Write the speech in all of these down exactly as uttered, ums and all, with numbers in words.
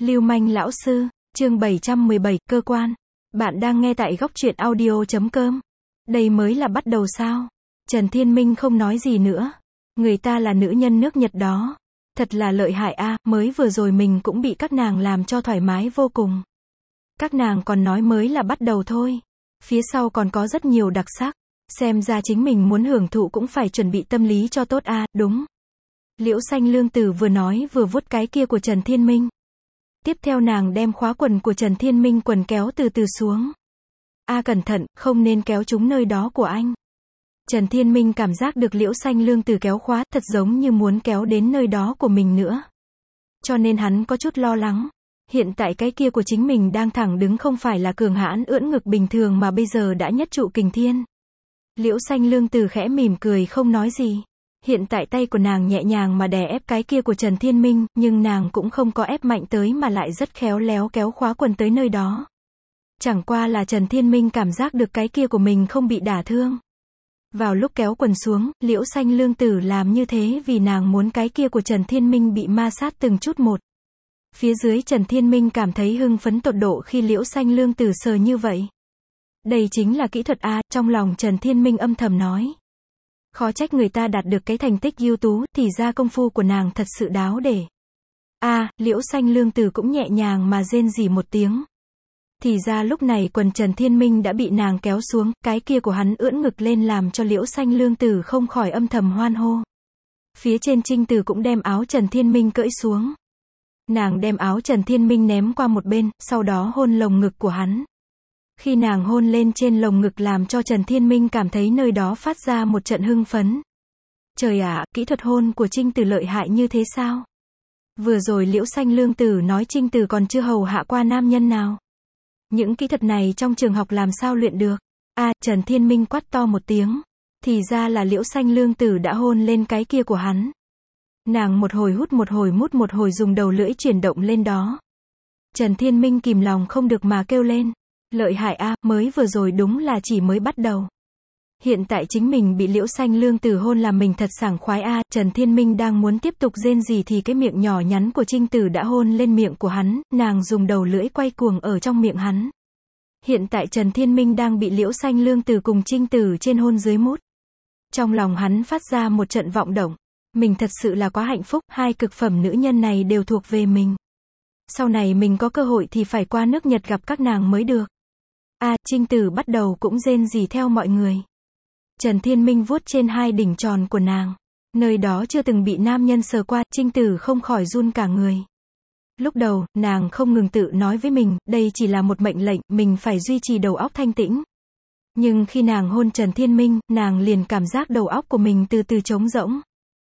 Lưu manh lão sư, chương bảy trăm mười bảy, cơ quan. Bạn đang nghe tại góc truyện audio chấm com. Đây mới là bắt đầu sao? Trần Thiên Minh không nói gì nữa. Người ta là nữ nhân nước Nhật đó. Thật là lợi hại a, mới vừa rồi mình cũng bị các nàng làm cho thoải mái vô cùng. Các nàng còn nói mới là bắt đầu thôi. Phía sau còn có rất nhiều đặc sắc. Xem ra chính mình muốn hưởng thụ cũng phải chuẩn bị tâm lý cho tốt a, đúng. Liễu Xanh Lương Tử vừa nói vừa vuốt cái kia của Trần Thiên Minh. Tiếp theo nàng đem khóa quần của Trần Thiên Minh quần kéo từ từ xuống. A cẩn thận, không nên kéo trúng nơi đó của anh. Trần Thiên Minh cảm giác được Liễu Xanh Lương Tử kéo khóa, thật giống như muốn kéo đến nơi đó của mình nữa. Cho nên hắn có chút lo lắng. Hiện tại cái kia của chính mình đang thẳng đứng không phải là cường hãn ưỡn ngực bình thường mà bây giờ đã nhất trụ kình thiên. Liễu Xanh Lương Tử khẽ mỉm cười không nói gì. Hiện tại tay của nàng nhẹ nhàng mà đè ép cái kia của Trần Thiên Minh, nhưng nàng cũng không có ép mạnh tới mà lại rất khéo léo kéo khóa quần tới nơi đó. Chẳng qua là Trần Thiên Minh cảm giác được cái kia của mình không bị đả thương. Vào lúc kéo quần xuống, Liễu Xanh Lương Tử làm như thế vì nàng muốn cái kia của Trần Thiên Minh bị ma sát từng chút một. Phía dưới Trần Thiên Minh cảm thấy hưng phấn tột độ khi Liễu Xanh Lương Tử sờ như vậy. Đây chính là kỹ thuật A, trong lòng Trần Thiên Minh âm thầm nói. Khó trách người ta đạt được cái thành tích ưu tú, thì ra công phu của nàng thật sự đáo để. A, à, Liễu Xanh Lương Tử cũng nhẹ nhàng mà rên rỉ một tiếng. Thì ra lúc này quần Trần Thiên Minh đã bị nàng kéo xuống, cái kia của hắn ưỡn ngực lên làm cho Liễu Xanh Lương Tử không khỏi âm thầm hoan hô. Phía trên Trinh Tử cũng đem áo Trần Thiên Minh cởi xuống. Nàng đem áo Trần Thiên Minh ném qua một bên, sau đó hôn lồng ngực của hắn. Khi nàng hôn lên trên lồng ngực làm cho Trần Thiên Minh cảm thấy nơi đó phát ra một trận hưng phấn. Trời ạ, kỹ thuật hôn của Trinh Tử lợi hại như thế sao? Vừa rồi Liễu Xanh Lương Tử nói Trinh Tử còn chưa hầu hạ qua nam nhân nào. Những kỹ thuật này trong trường học làm sao luyện được? A, à, Trần Thiên Minh quát to một tiếng. Thì ra là Liễu Xanh Lương Tử đã hôn lên cái kia của hắn. Nàng một hồi hút một hồi mút một hồi dùng đầu lưỡi chuyển động lên đó. Trần Thiên Minh kìm lòng không được mà kêu lên. Lợi hại a, mới vừa rồi đúng là chỉ mới bắt đầu. Hiện tại chính mình bị Liễu Xanh Lương Tử hôn làm mình thật sảng khoái a. Trần Thiên Minh đang muốn tiếp tục rên gì thì cái miệng nhỏ nhắn của Trinh Tử đã hôn lên miệng của hắn, nàng dùng đầu lưỡi quay cuồng ở trong miệng hắn. Hiện tại Trần Thiên Minh đang bị Liễu Xanh Lương Tử cùng Trinh Tử trên hôn dưới mút. Trong lòng hắn phát ra một trận vọng động. Mình thật sự là quá hạnh phúc, hai cực phẩm nữ nhân này đều thuộc về mình. Sau này mình có cơ hội thì phải qua nước Nhật gặp các nàng mới được. A, à, Trinh Tử bắt đầu cũng rên rỉ theo mọi người. Trần Thiên Minh vuốt trên hai đỉnh tròn của nàng. Nơi đó chưa từng bị nam nhân sờ qua, Trinh Tử không khỏi run cả người. Lúc đầu, nàng không ngừng tự nói với mình, đây chỉ là một mệnh lệnh, mình phải duy trì đầu óc thanh tĩnh. Nhưng khi nàng hôn Trần Thiên Minh, nàng liền cảm giác đầu óc của mình từ từ trống rỗng.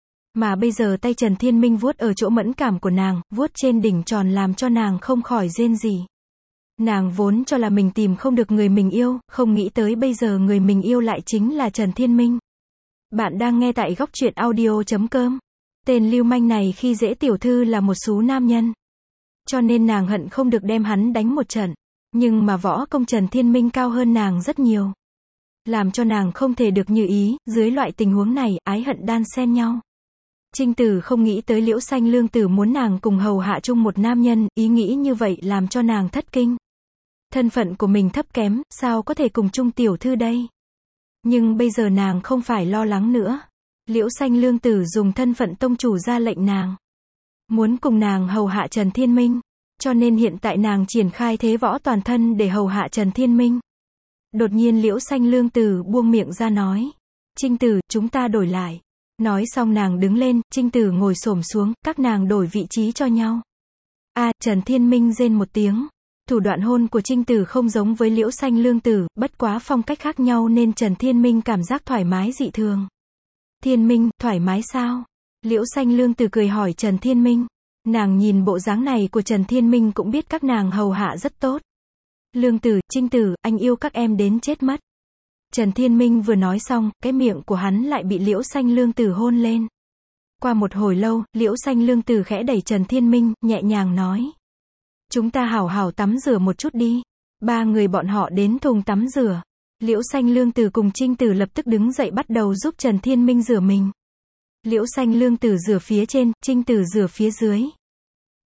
Mà bây giờ tay Trần Thiên Minh vuốt ở chỗ mẫn cảm của nàng, vuốt trên đỉnh tròn làm cho nàng không khỏi rên rỉ. Nàng vốn cho là mình tìm không được người mình yêu, không nghĩ tới bây giờ người mình yêu lại chính là Trần Thiên Minh. Bạn đang nghe tại góc truyện audio chấm com. Tên lưu manh này khi dễ tiểu thư là một số nam nhân. Cho nên nàng hận không được đem hắn đánh một trận. Nhưng mà võ công Trần Thiên Minh cao hơn nàng rất nhiều. Làm cho nàng không thể được như ý, dưới loại tình huống này, ái hận đan xen nhau. Trinh Tử không nghĩ tới Liễu Xanh Lương Tử muốn nàng cùng hầu hạ chung một nam nhân, ý nghĩ như vậy làm cho nàng thất kinh. Thân phận của mình thấp kém, sao có thể cùng chung tiểu thư đây? Nhưng bây giờ nàng không phải lo lắng nữa. Liễu Xanh Lương Tử dùng thân phận tông chủ ra lệnh nàng. Muốn cùng nàng hầu hạ Trần Thiên Minh. Cho nên hiện tại nàng triển khai thế võ toàn thân để hầu hạ Trần Thiên Minh. Đột nhiên Liễu Xanh Lương Tử buông miệng ra nói. Trinh Tử, chúng ta đổi lại. Nói xong nàng đứng lên, Trinh Tử ngồi xổm xuống, các nàng đổi vị trí cho nhau. A, à, Trần Thiên Minh rên một tiếng. Thủ đoạn hôn của Trinh Tử không giống với Liễu Xanh Lương Tử, bất quá phong cách khác nhau nên Trần Thiên Minh cảm giác thoải mái dị thường. Thiên Minh, thoải mái sao? Liễu Xanh Lương Tử cười hỏi Trần Thiên Minh. Nàng nhìn bộ dáng này của Trần Thiên Minh cũng biết các nàng hầu hạ rất tốt. Lương Tử, Trinh Tử, anh yêu các em đến chết mất. Trần Thiên Minh vừa nói xong, cái miệng của hắn lại bị Liễu Xanh Lương Tử hôn lên. Qua một hồi lâu, Liễu Xanh Lương Tử khẽ đẩy Trần Thiên Minh, nhẹ nhàng nói. Chúng ta hảo hảo tắm rửa một chút đi. Ba người bọn họ đến thùng tắm rửa. Liễu Xanh Lương Tử cùng Trinh Tử lập tức đứng dậy bắt đầu giúp Trần Thiên Minh rửa mình. Liễu Xanh Lương Tử rửa phía trên, Trinh Tử rửa phía dưới.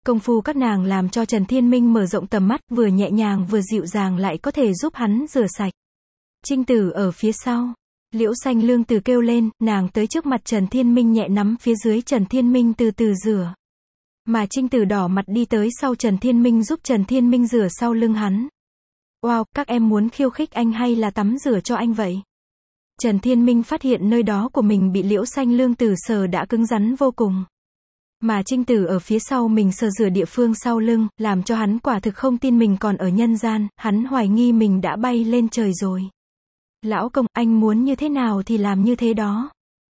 Công phu các nàng làm cho Trần Thiên Minh mở rộng tầm mắt, vừa nhẹ nhàng vừa dịu dàng lại có thể giúp hắn rửa sạch. Trinh Tử ở phía sau. Liễu Xanh Lương Tử kêu lên, nàng tới trước mặt Trần Thiên Minh nhẹ nắm phía dưới Trần Thiên Minh từ từ rửa. Mà Trinh Tử đỏ mặt đi tới sau Trần Thiên Minh giúp Trần Thiên Minh rửa sau lưng hắn. Wow, các em muốn khiêu khích anh hay là tắm rửa cho anh vậy? Trần Thiên Minh phát hiện nơi đó của mình bị Liễu Xanh Lương Tử sờ đã cứng rắn vô cùng. Mà Trinh Tử ở phía sau mình sờ rửa địa phương sau lưng, làm cho hắn quả thực không tin mình còn ở nhân gian, hắn hoài nghi mình đã bay lên trời rồi. Lão công, anh muốn như thế nào thì làm như thế đó.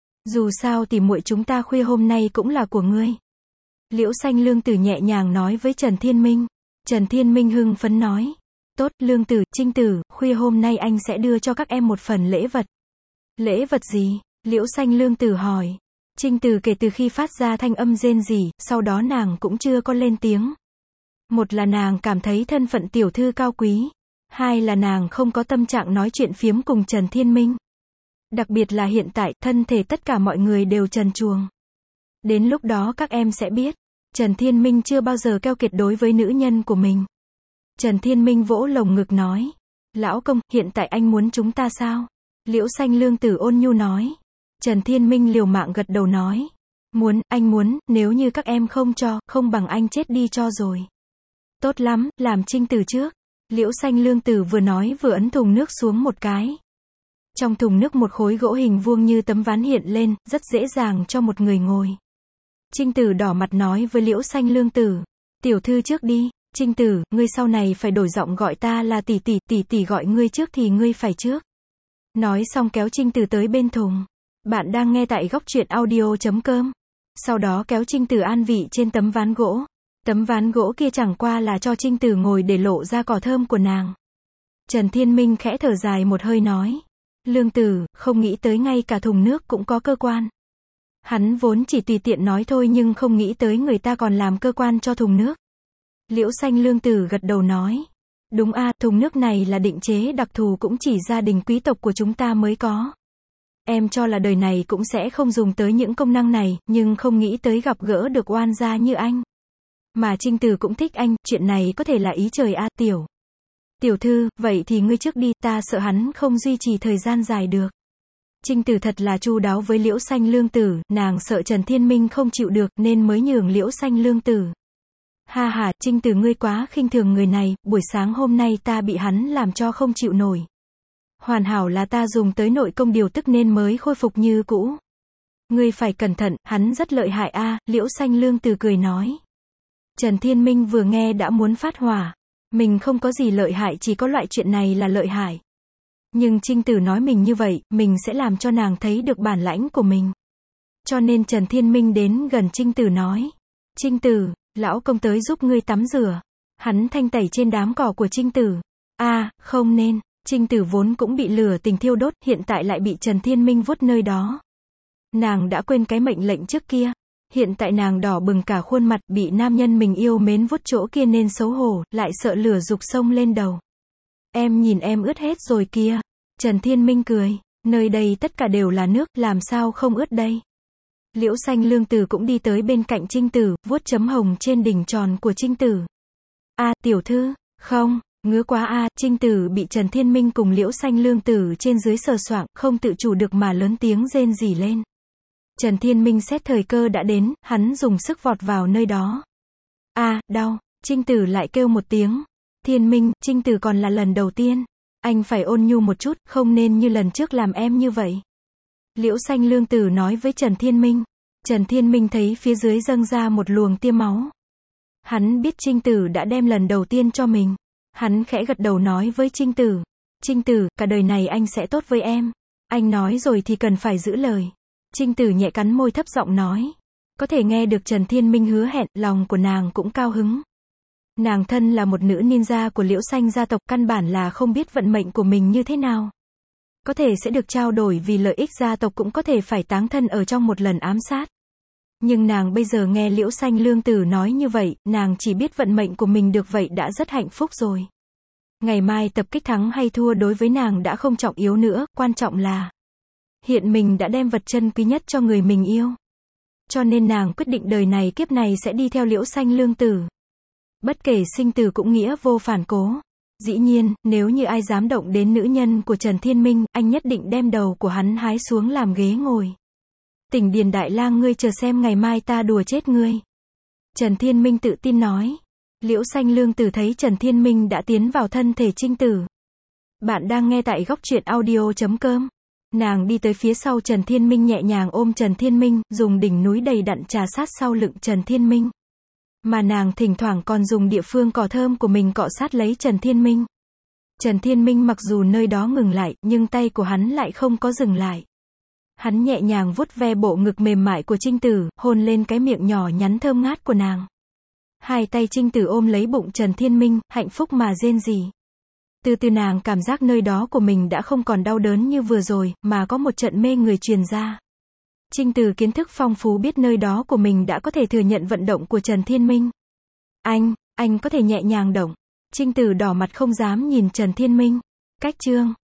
Dù sao thì muội chúng ta khuya hôm nay cũng là của ngươi. Liễu Xanh Lương Tử nhẹ nhàng nói với Trần Thiên Minh. Trần Thiên Minh hưng phấn nói. Tốt, Lương Tử, Trinh Tử, khuya hôm nay anh sẽ đưa cho các em một phần lễ vật. Lễ vật gì? Liễu Xanh Lương Tử hỏi. Trinh Tử kể từ khi phát ra thanh âm rên rỉ, sau đó nàng cũng chưa có lên tiếng. Một là nàng cảm thấy thân phận tiểu thư cao quý. Hai là nàng không có tâm trạng nói chuyện phiếm cùng Trần Thiên Minh. Đặc biệt là hiện tại, thân thể tất cả mọi người đều trần truồng. Đến lúc đó các em sẽ biết, Trần Thiên Minh chưa bao giờ keo kiệt đối với nữ nhân của mình. Trần Thiên Minh vỗ lồng ngực nói. Lão công, hiện tại anh muốn chúng ta sao? Liễu Xanh Lương Tử ôn nhu nói. Trần Thiên Minh liều mạng gật đầu nói. Muốn, anh muốn, nếu như các em không cho, không bằng anh chết đi cho rồi. Tốt lắm, làm Trinh Tử trước. Liễu Xanh Lương Tử vừa nói vừa ấn thùng nước xuống một cái. Trong thùng nước một khối gỗ hình vuông như tấm ván hiện lên, rất dễ dàng cho một người ngồi. Trinh Tử đỏ mặt nói với Liễu Xanh Lương Tử. Tiểu thư trước đi. Trinh Tử, ngươi sau này phải đổi giọng gọi ta là tỷ tỷ, tỷ tỷ gọi ngươi trước thì ngươi phải trước. Nói xong kéo Trinh Tử tới bên thùng. Bạn đang nghe tại góc truyện audio chấm com. Sau đó kéo Trinh Tử an vị trên tấm ván gỗ. Tấm ván gỗ kia chẳng qua là cho Trinh Tử ngồi để lộ ra cỏ thơm của nàng. Trần Thiên Minh khẽ thở dài một hơi nói. Lương Tử, không nghĩ tới ngay cả thùng nước cũng có cơ quan. Hắn vốn chỉ tùy tiện nói thôi nhưng không nghĩ tới người ta còn làm cơ quan cho thùng nước. Liễu Xanh Lương Tử gật đầu nói. Đúng a, thùng nước này là định chế đặc thù cũng chỉ gia đình quý tộc của chúng ta mới có. Em cho là đời này cũng sẽ không dùng tới những công năng này, nhưng không nghĩ tới gặp gỡ được oan gia như anh. Mà Trinh Tử cũng thích anh, chuyện này có thể là ý trời a, tiểu. Tiểu thư, vậy thì ngươi trước đi, ta sợ hắn không duy trì thời gian dài được. Trinh Tử thật là chu đáo với Liễu Xanh Lương Tử, nàng sợ Trần Thiên Minh không chịu được nên mới nhường Liễu Xanh Lương Tử. Ha ha, Trinh Tử ngươi quá khinh thường người này, buổi sáng hôm nay ta bị hắn làm cho không chịu nổi. Hoàn hảo là ta dùng tới nội công điều tức nên mới khôi phục như cũ. Ngươi phải cẩn thận, hắn rất lợi hại a, Liễu Xanh Lương Tử cười nói. Trần Thiên Minh vừa nghe đã muốn phát hỏa. Mình không có gì lợi hại, chỉ có loại chuyện này là lợi hại. Nhưng Trinh Tử nói mình như vậy, mình sẽ làm cho nàng thấy được bản lãnh của mình. Cho nên Trần Thiên Minh đến gần Trinh Tử nói. Trinh Tử, lão công tới giúp ngươi tắm rửa. Hắn thanh tẩy trên đám cỏ của Trinh Tử. A, à, không nên. Trinh Tử vốn cũng bị lửa tình thiêu đốt, hiện tại lại bị Trần Thiên Minh vuốt nơi đó. Nàng đã quên cái mệnh lệnh trước kia. Hiện tại nàng đỏ bừng cả khuôn mặt, bị nam nhân mình yêu mến vuốt chỗ kia nên xấu hổ, lại sợ lửa dục sông lên đầu. Em nhìn em ướt hết rồi kia. Trần Thiên Minh cười. Nơi đây tất cả đều là nước, làm sao không ướt đây. Liễu Xanh Lương Tử cũng đi tới bên cạnh Trinh Tử, vuốt chấm hồng trên đỉnh tròn của Trinh Tử. A, à, tiểu thư, không, ngứa quá a, à, Trinh Tử bị Trần Thiên Minh cùng Liễu Xanh Lương Tử trên dưới sờ soạng, không tự chủ được mà lớn tiếng rên rỉ lên. Trần Thiên Minh xét thời cơ đã đến, hắn dùng sức vọt vào nơi đó. A, à, đau, Trinh Tử lại kêu một tiếng. Thiên Minh, Trinh Tử còn là lần đầu tiên. Anh phải ôn nhu một chút, không nên như lần trước làm em như vậy. Liễu Xanh Lương Tử nói với Trần Thiên Minh. Trần Thiên Minh thấy phía dưới dâng ra một luồng tia máu. Hắn biết Trinh Tử đã đem lần đầu tiên cho mình. Hắn khẽ gật đầu nói với Trinh Tử. Trinh Tử, cả đời này anh sẽ tốt với em. Anh nói rồi thì cần phải giữ lời. Trinh Tử nhẹ cắn môi thấp giọng nói. Có thể nghe được Trần Thiên Minh hứa hẹn, lòng của nàng cũng cao hứng. Nàng thân là một nữ ninja của Liễu Xanh gia tộc, căn bản là không biết vận mệnh của mình như thế nào. Có thể sẽ được trao đổi vì lợi ích gia tộc, cũng có thể phải táng thân ở trong một lần ám sát. Nhưng nàng bây giờ nghe Liễu Xanh Lương Tử nói như vậy, nàng chỉ biết vận mệnh của mình được vậy đã rất hạnh phúc rồi. Ngày mai tập kích thắng hay thua đối với nàng đã không trọng yếu nữa, quan trọng là hiện mình đã đem vật chân quý nhất cho người mình yêu. Cho nên nàng quyết định đời này kiếp này sẽ đi theo Liễu Xanh Lương Tử. Bất kể sinh tử cũng nghĩa vô phản cố. Dĩ nhiên, nếu như ai dám động đến nữ nhân của Trần Thiên Minh, anh nhất định đem đầu của hắn hái xuống làm ghế ngồi. Tỉnh Điền Đại Lang, ngươi chờ xem ngày mai ta đùa chết ngươi. Trần Thiên Minh tự tin nói. Liễu Xanh Lương Tử thấy Trần Thiên Minh đã tiến vào thân thể Trinh Tử. Bạn đang nghe tại góc truyện audio chấm com. Nàng đi tới phía sau Trần Thiên Minh, nhẹ nhàng ôm Trần Thiên Minh, dùng đỉnh núi đầy đặn trà sát sau lưng Trần Thiên Minh. Mà nàng thỉnh thoảng còn dùng địa phương cỏ thơm của mình cọ sát lấy Trần Thiên Minh. Trần Thiên Minh mặc dù nơi đó ngừng lại, nhưng tay của hắn lại không có dừng lại. Hắn nhẹ nhàng vuốt ve bộ ngực mềm mại của Trinh Tử, hôn lên cái miệng nhỏ nhắn thơm ngát của nàng. Hai tay Trinh Tử ôm lấy bụng Trần Thiên Minh, hạnh phúc mà rên rỉ. Từ từ nàng cảm giác nơi đó của mình đã không còn đau đớn như vừa rồi, mà có một trận mê người truyền ra. Trinh Tử kiến thức phong phú, biết nơi đó của mình đã có thể thừa nhận vận động của Trần Thiên Minh. Anh, anh có thể nhẹ nhàng động. Trinh Tử đỏ mặt không dám nhìn Trần Thiên Minh. Cách chương